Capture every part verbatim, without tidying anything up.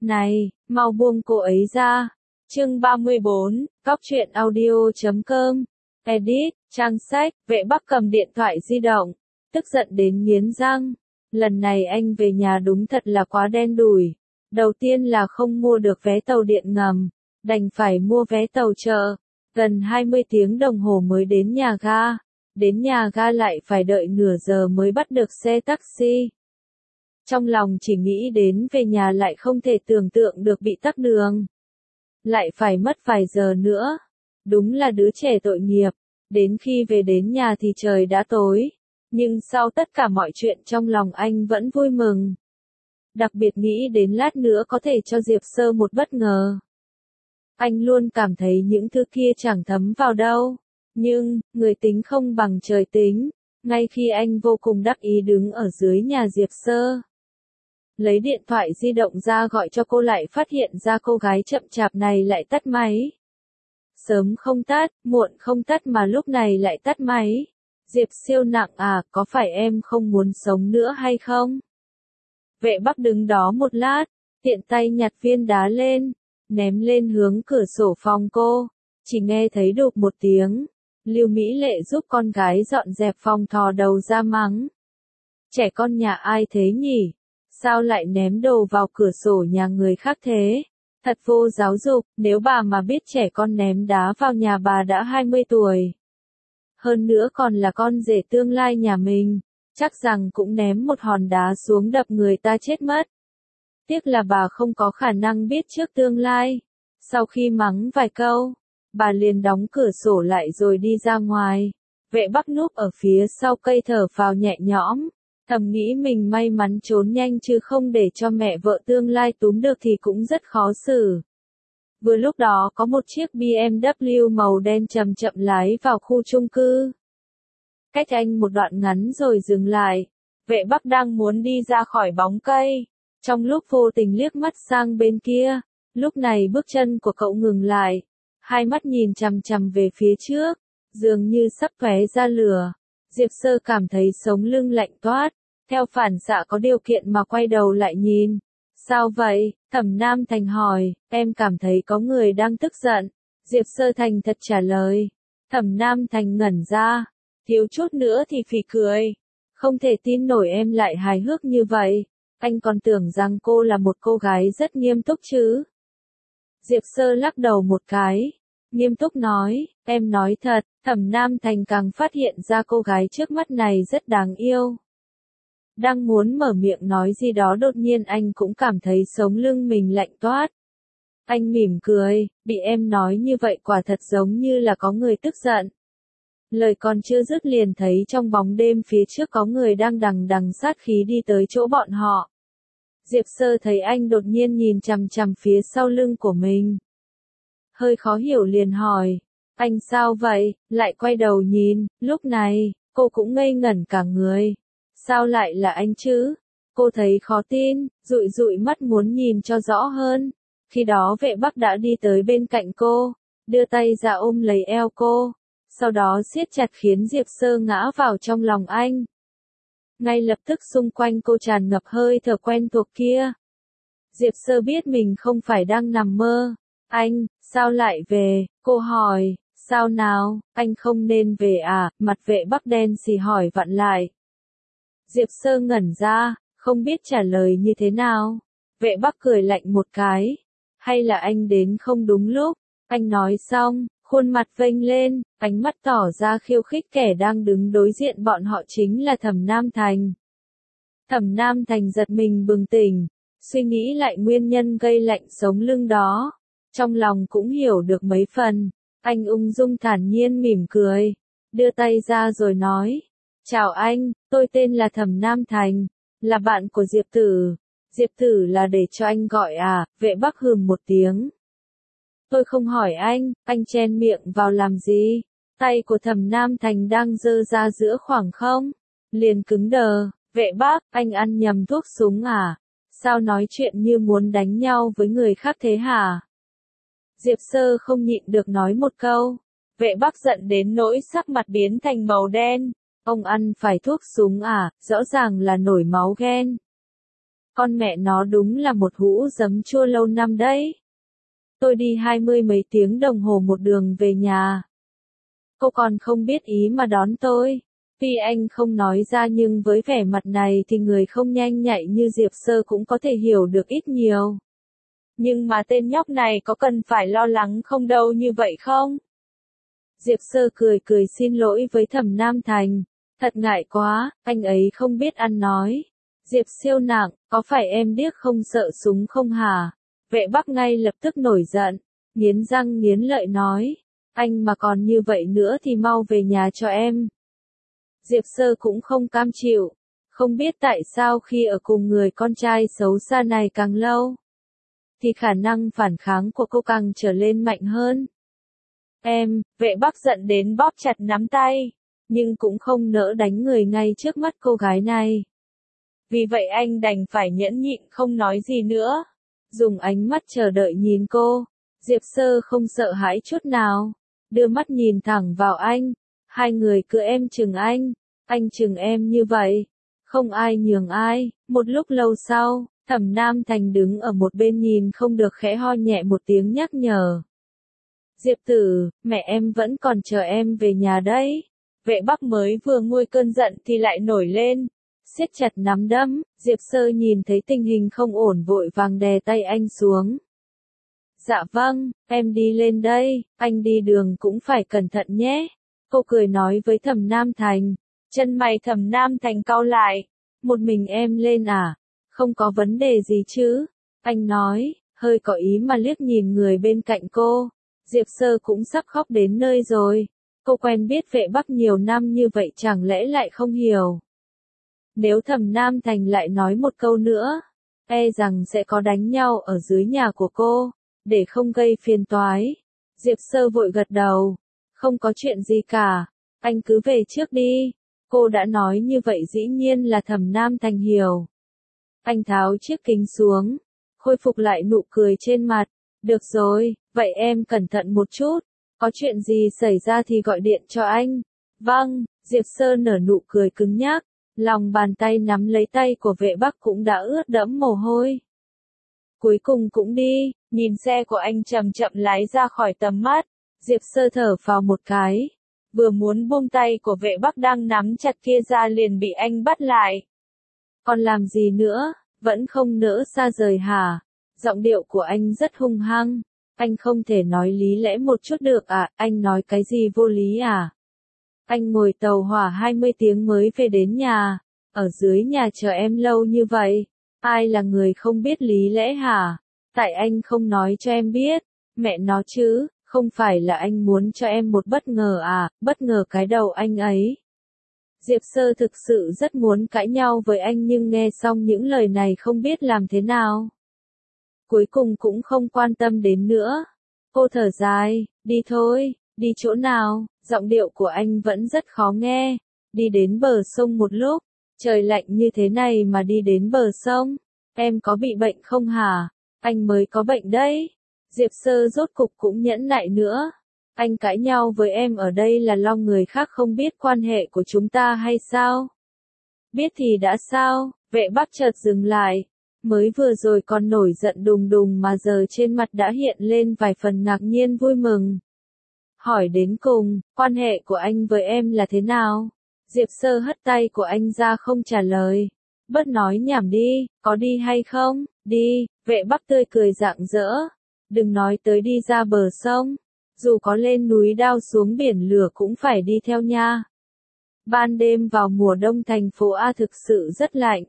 Này, mau buông cô ấy ra. Chương ba mươi bốn, Cóc truyện audio chấm com. Edit, trang sách, Vệ Bắc cầm điện thoại di động, tức giận đến nghiến răng. Lần này anh về nhà đúng thật là quá đen đủi. Đầu tiên là không mua được vé tàu điện ngầm, đành phải mua vé tàu chợ. Gần hai mươi tiếng đồng hồ mới đến nhà ga. Đến nhà ga lại phải đợi nửa giờ mới bắt được xe taxi. Trong lòng chỉ nghĩ đến về nhà lại không thể tưởng tượng được bị tắc đường. Lại phải mất vài giờ nữa. Đúng là đứa trẻ tội nghiệp. Đến khi về đến nhà thì trời đã tối. Nhưng sau tất cả mọi chuyện trong lòng anh vẫn vui mừng. Đặc biệt nghĩ đến lát nữa có thể cho Diệp Sơ một bất ngờ. Anh luôn cảm thấy những thứ kia chẳng thấm vào đâu. Nhưng, người tính không bằng trời tính. Ngay khi anh vô cùng đắc ý đứng ở dưới nhà Diệp Sơ, lấy điện thoại di động ra gọi cho cô lại phát hiện ra cô gái chậm chạp này lại tắt máy. Sớm không tắt, muộn không tắt mà lúc này lại tắt máy. Diệp siêu nặng à, có phải em không muốn sống nữa hay không? Vệ Bắc đứng đó một lát, tiện tay nhặt viên đá lên, ném lên hướng cửa sổ phòng cô. Chỉ nghe thấy đụp một tiếng. Lưu Mỹ Lệ giúp con gái dọn dẹp phòng thò đầu ra mắng. Trẻ con nhà ai thế nhỉ? Sao lại ném đồ vào cửa sổ nhà người khác thế? Thật vô giáo dục, nếu bà mà biết trẻ con ném đá vào nhà bà đã hai mươi tuổi. Hơn nữa còn là con rể tương lai nhà mình, chắc rằng cũng ném một hòn đá xuống đập người ta chết mất. Tiếc là bà không có khả năng biết trước tương lai. Sau khi mắng vài câu, bà liền đóng cửa sổ lại rồi đi ra ngoài. Vệ Bắc núp ở phía sau cây thở phào nhẹ nhõm. Thầm nghĩ mình may mắn trốn nhanh chứ không để cho mẹ vợ tương lai túm được thì cũng rất khó xử. Vừa lúc đó có một chiếc bê em vê màu đen chậm chậm lái vào khu chung cư. Cách anh một đoạn ngắn rồi dừng lại. Vệ Bắc đang muốn đi ra khỏi bóng cây. Trong lúc vô tình liếc mắt sang bên kia, lúc này bước chân của cậu ngừng lại. Hai mắt nhìn chằm chằm về phía trước, dường như sắp tóe ra lửa. Diệp Sơ cảm thấy sống lưng lạnh toát, theo phản xạ có điều kiện mà quay đầu lại nhìn. Sao vậy? Thẩm Nam Thành hỏi, em cảm thấy có người đang tức giận. Diệp Sơ thành thật trả lời. Thẩm Nam Thành ngẩn ra, thiếu chút nữa thì phì cười. Không thể tin nổi em lại hài hước như vậy, anh còn tưởng rằng cô là một cô gái rất nghiêm túc chứ. Diệp Sơ lắc đầu một cái, nghiêm túc nói, em nói thật. Thẩm Nam Thành càng phát hiện ra cô gái trước mắt này rất đáng yêu. Đang muốn mở miệng nói gì đó đột nhiên anh cũng cảm thấy sống lưng mình lạnh toát. Anh mỉm cười, bị em nói như vậy quả thật giống như là có người tức giận. Lời còn chưa dứt liền thấy trong bóng đêm phía trước có người đang đằng đằng sát khí đi tới chỗ bọn họ. Diệp Sơ thấy anh đột nhiên nhìn chằm chằm phía sau lưng của mình. Hơi khó hiểu liền hỏi, anh sao vậy, lại quay đầu nhìn, lúc này, cô cũng ngây ngẩn cả người. Sao lại là anh chứ? Cô thấy khó tin, dụi dụi mắt muốn nhìn cho rõ hơn. Khi đó Vệ Bắc đã đi tới bên cạnh cô, đưa tay ra ôm lấy eo cô, sau đó siết chặt khiến Diệp Sơ ngã vào trong lòng anh. Ngay lập tức xung quanh cô tràn ngập hơi thở quen thuộc kia. Diệp Sơ biết mình không phải đang nằm mơ. Anh, sao lại về? Cô hỏi, sao nào, anh không nên về à? Mặt Vệ Bắc đen xì hỏi vặn lại. Diệp Sơ ngẩn ra, không biết trả lời như thế nào. Vệ Bắc cười lạnh một cái. Hay là anh đến không đúng lúc? Anh nói xong, khuôn mặt vênh lên, ánh mắt tỏ ra khiêu khích kẻ đang đứng đối diện bọn họ chính là Thẩm Nam Thành. Thẩm Nam Thành giật mình bừng tỉnh, suy nghĩ lại nguyên nhân gây lạnh sống lưng đó. Trong lòng cũng hiểu được mấy phần, anh ung dung thản nhiên mỉm cười, đưa tay ra rồi nói, chào anh, tôi tên là Thẩm Nam Thành, là bạn của Diệp Tử. Diệp Tử là để cho anh gọi à? Vệ Bắc hừm một tiếng. Tôi không hỏi anh, anh chen miệng vào làm gì? Tay của Thẩm Nam Thành đang giơ ra giữa khoảng không, liền cứng đờ. Vệ Bắc, anh ăn nhầm thuốc súng à? Sao nói chuyện như muốn đánh nhau với người khác thế hả? Diệp Sơ không nhịn được nói một câu. Vệ Bắc giận đến nỗi sắc mặt biến thành màu đen. Ông ăn phải thuốc súng à? Rõ ràng là nổi máu ghen. Con mẹ nó đúng là một hũ giấm chua lâu năm đấy. Tôi đi hai mươi mấy tiếng đồng hồ một đường về nhà. Cô còn không biết ý mà đón tôi. Tuy anh không nói ra nhưng với vẻ mặt này thì người không nhanh nhạy như Diệp Sơ cũng có thể hiểu được ít nhiều. Nhưng mà tên nhóc này có cần phải lo lắng không đâu như vậy không? Diệp Sơ cười cười xin lỗi với Thẩm Nam Thành. Thật ngại quá, anh ấy không biết ăn nói. Diệp siêu nặng, có phải em điếc không sợ súng không hả? Vệ Bắc ngay lập tức nổi giận, nghiến răng nghiến lợi nói. Anh mà còn như vậy nữa thì mau về nhà cho em. Diệp Sơ cũng không cam chịu. Không biết tại sao khi ở cùng người con trai xấu xa này càng lâu, thì khả năng phản kháng của cô càng trở lên mạnh hơn. Em, Vệ Bắc giận đến bóp chặt nắm tay, nhưng cũng không nỡ đánh người ngay trước mắt cô gái này. Vì vậy anh đành phải nhẫn nhịn không nói gì nữa. Dùng ánh mắt chờ đợi nhìn cô. Diệp Sơ không sợ hãi chút nào. Đưa mắt nhìn thẳng vào anh. Hai người cứ em chừng anh. Anh chừng em như vậy. Không ai nhường ai. Một lúc lâu sau, Thẩm Nam Thành đứng ở một bên nhìn không được khẽ ho nhẹ một tiếng nhắc nhở. Diệp Tử, mẹ em vẫn còn chờ em về nhà đấy. Vệ Bắc mới vừa nguôi cơn giận thì lại nổi lên. Siết chặt nắm đấm, Diệp Sơ nhìn thấy tình hình không ổn vội vàng đè tay anh xuống. Dạ vâng, em đi lên đây, anh đi đường cũng phải cẩn thận nhé. Cô cười nói với Thẩm Nam Thành. Chân mày Thẩm Nam Thành cau lại. Một mình em lên à? Không có vấn đề gì chứ? Anh nói, hơi có ý mà liếc nhìn người bên cạnh cô. Diệp Sơ cũng sắp khóc đến nơi rồi. Cô quen biết Vệ Bắc nhiều năm như vậy chẳng lẽ lại không hiểu. Nếu Thẩm Nam Thành lại nói một câu nữa, e rằng sẽ có đánh nhau ở dưới nhà của cô, để không gây phiền toái. Diệp Sơ vội gật đầu, không có chuyện gì cả, anh cứ về trước đi. Cô đã nói như vậy dĩ nhiên là Thẩm Nam Thành hiểu. Anh tháo chiếc kính xuống, khôi phục lại nụ cười trên mặt. Được rồi, vậy em cẩn thận một chút, có chuyện gì xảy ra thì gọi điện cho anh. Vâng, Diệp Sơ nở nụ cười cứng nhắc. Lòng bàn tay nắm lấy tay của Vệ Bắc cũng đã ướt đẫm mồ hôi. Cuối cùng cũng đi, nhìn xe của anh chậm chậm lái ra khỏi tầm mắt. Diệp Sơ thở phào một cái. Vừa muốn buông tay của Vệ Bắc đang nắm chặt kia ra liền bị anh bắt lại. Còn làm gì nữa, vẫn không nỡ xa rời hả? Giọng điệu của anh rất hung hăng. Anh không thể nói lý lẽ một chút được à, anh nói cái gì vô lý à? Anh ngồi tàu hỏa hai mươi tiếng mới về đến nhà, ở dưới nhà chờ em lâu như vậy, ai là người không biết lý lẽ hả? Tại anh không nói cho em biết, mẹ nó chứ, không phải là anh muốn cho em một bất ngờ à, bất ngờ cái đầu anh ấy. Diệp Sơ thực sự rất muốn cãi nhau với anh nhưng nghe xong những lời này không biết làm thế nào. Cuối cùng cũng không quan tâm đến nữa. Cô thở dài, đi thôi, đi chỗ nào? Giọng điệu của anh vẫn rất khó nghe. Đi đến bờ sông một lúc, trời lạnh như thế này mà đi đến bờ sông. Em có bị bệnh không hả? Anh mới có bệnh đấy. Diệp Sơ rốt cục cũng nhẫn nại nữa. Anh cãi nhau với em ở đây là lo người khác không biết quan hệ của chúng ta hay sao? Biết thì đã sao? Vệ Bắc chợt dừng lại. Mới vừa rồi còn nổi giận đùng đùng mà giờ trên mặt đã hiện lên vài phần ngạc nhiên vui mừng. Hỏi đến cùng, quan hệ của anh với em là thế nào? Diệp Sơ hất tay của anh ra không trả lời. Bớt nói nhảm đi, có đi hay không? Đi, Vệ Bắc tươi cười rạng rỡ. Đừng nói tới đi ra bờ sông. Dù có lên núi đao xuống biển lửa cũng phải đi theo nha. Ban đêm vào mùa đông thành phố A thực sự rất lạnh.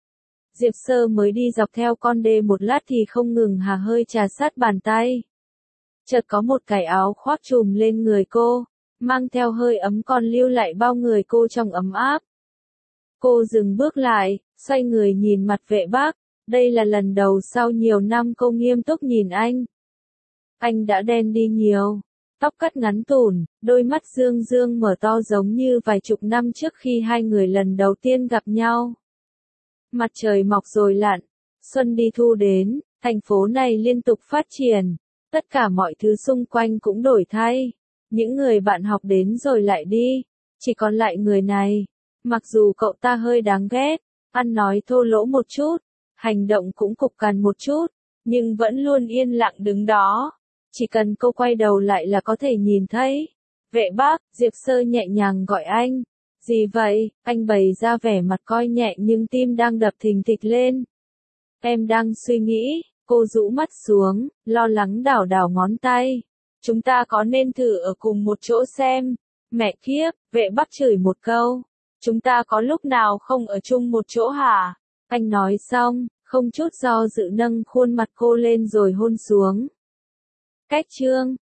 Diệp Sơ mới đi dọc theo con đê một lát thì không ngừng hà hơi trà sát bàn tay. Chợt có một cái áo khoác trùm lên người cô, mang theo hơi ấm còn lưu lại bao người cô trong ấm áp. Cô dừng bước lại, xoay người nhìn mặt Vệ Bắc. Đây là lần đầu sau nhiều năm cô nghiêm túc nhìn anh. Anh đã đen đi nhiều, tóc cắt ngắn tủn, đôi mắt dương dương mở to giống như vài chục năm trước khi hai người lần đầu tiên gặp nhau. Mặt trời mọc rồi lặn, xuân đi thu đến, thành phố này liên tục phát triển, tất cả mọi thứ xung quanh cũng đổi thay. Những người bạn học đến rồi lại đi, chỉ còn lại người này. Mặc dù cậu ta hơi đáng ghét, ăn nói thô lỗ một chút, hành động cũng cục cằn một chút, nhưng vẫn luôn yên lặng đứng đó. Chỉ cần cô quay đầu lại là có thể nhìn thấy. Vệ Bắc, Diệp Sơ nhẹ nhàng gọi anh. Gì vậy? Anh bày ra vẻ mặt coi nhẹ nhưng tim đang đập thình thịch lên. Em đang suy nghĩ, cô rũ mắt xuống, lo lắng đảo đảo ngón tay. Chúng ta có nên thử ở cùng một chỗ xem? Mẹ kiếp, Vệ Bắc chửi một câu. Chúng ta có lúc nào không ở chung một chỗ hả? Anh nói xong, không chút do dự nâng khuôn mặt cô lên rồi hôn xuống. Cách chương